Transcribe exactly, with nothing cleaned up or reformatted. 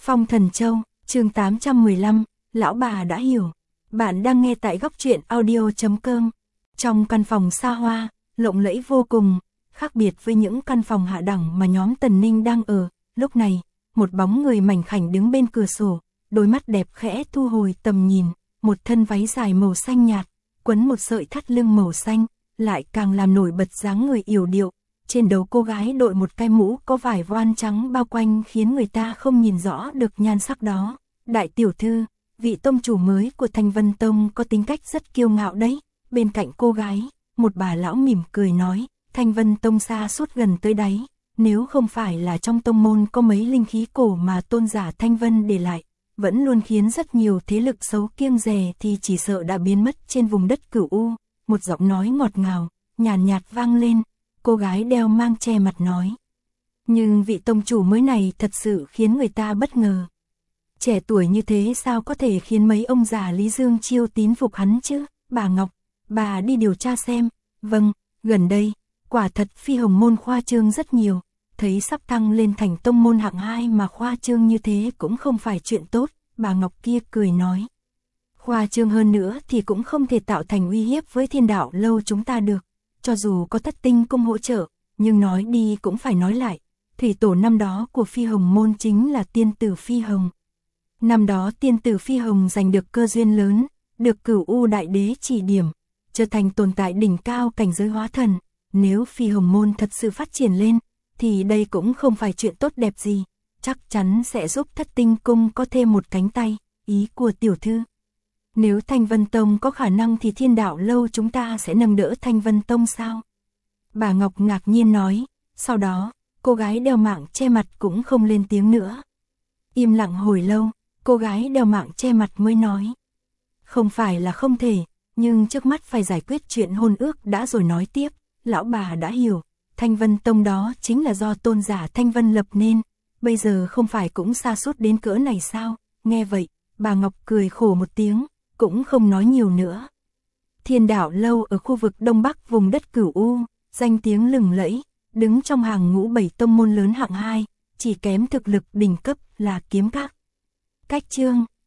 Phong Thần Châu, chương tám trăm mười lăm, lão bà đã hiểu. Bạn đang nghe tại góc truyện audio chấm com. Trong căn phòng xa hoa, lộng lẫy vô cùng, khác biệt với những căn phòng hạ đẳng mà nhóm Tần Ninh đang ở, lúc này, một bóng người mảnh khảnh đứng bên cửa sổ, đôi mắt đẹp khẽ thu hồi tầm nhìn, một thân váy dài màu xanh nhạt, quấn một sợi thắt lưng màu xanh, lại càng làm nổi bật dáng người yểu điệu. Trên đầu cô gái đội một cái mũ có vải voan trắng bao quanh khiến người ta không nhìn rõ được nhan sắc đó. Đại tiểu thư, vị tông chủ mới của Thanh Vân Tông có tính cách rất kiêu ngạo đấy. Bên cạnh cô gái, một bà lão mỉm cười nói, Thanh Vân Tông xa suốt gần tới đáy. Nếu không phải là trong tông môn có mấy linh khí cổ mà tôn giả Thanh Vân để lại, vẫn luôn khiến rất nhiều thế lực xấu kiêng dè thì chỉ sợ đã biến mất trên vùng đất Cửu U. Một giọng nói ngọt ngào, nhàn nhạt, nhạt vang lên. Cô gái đeo mang che mặt nói. Nhưng vị tông chủ mới này thật sự khiến người ta bất ngờ. Trẻ tuổi như thế sao có thể khiến mấy ông già Lý Dương Chiêu tín phục hắn chứ? Bà Ngọc, bà đi điều tra xem. Vâng, gần đây, quả thật Phi Hồng môn khoa trương rất nhiều. Thấy sắp thăng lên thành tông môn hạng hai mà khoa trương như thế cũng không phải chuyện tốt. Bà Ngọc kia cười nói. Khoa trương hơn nữa thì cũng không thể tạo thành uy hiếp với Thiên Đạo lâu chúng ta được. Cho dù có Thất Tinh cung hỗ trợ, nhưng nói đi cũng phải nói lại, thủy tổ năm đó của Phi Hồng môn chính là tiên tử Phi Hồng. Năm đó tiên tử Phi Hồng giành được cơ duyên lớn, được Cửu U đại đế chỉ điểm, trở thành tồn tại đỉnh cao cảnh giới hóa thần. Nếu Phi Hồng môn thật sự phát triển lên, thì đây cũng không phải chuyện tốt đẹp gì, chắc chắn sẽ giúp Thất Tinh cung có thêm một cánh tay. Ý của tiểu thư, nếu Thanh Vân Tông có khả năng thì Thiên Đạo lâu chúng ta sẽ nâng đỡ Thanh Vân Tông sao? Bà Ngọc ngạc nhiên nói, sau đó, cô gái đeo mạng che mặt cũng không lên tiếng nữa. Im lặng hồi lâu, cô gái đeo mạng che mặt mới nói. Không phải là không thể, nhưng trước mắt phải giải quyết chuyện hôn ước đã rồi nói tiếp. Lão bà đã hiểu, Thanh Vân Tông đó chính là do tôn giả Thanh Vân lập nên, bây giờ không phải cũng sa sút đến cỡ này sao? Nghe vậy, bà Ngọc cười khổ một tiếng, cũng không nói nhiều nữa. Thiên Đạo lâu ở khu vực Đông Bắc vùng đất Cửu U, danh tiếng lừng lẫy, đứng trong hàng ngũ bảy tông môn lớn hạng hai, chỉ kém thực lực đỉnh cấp là Kiếm Các. Cách chương,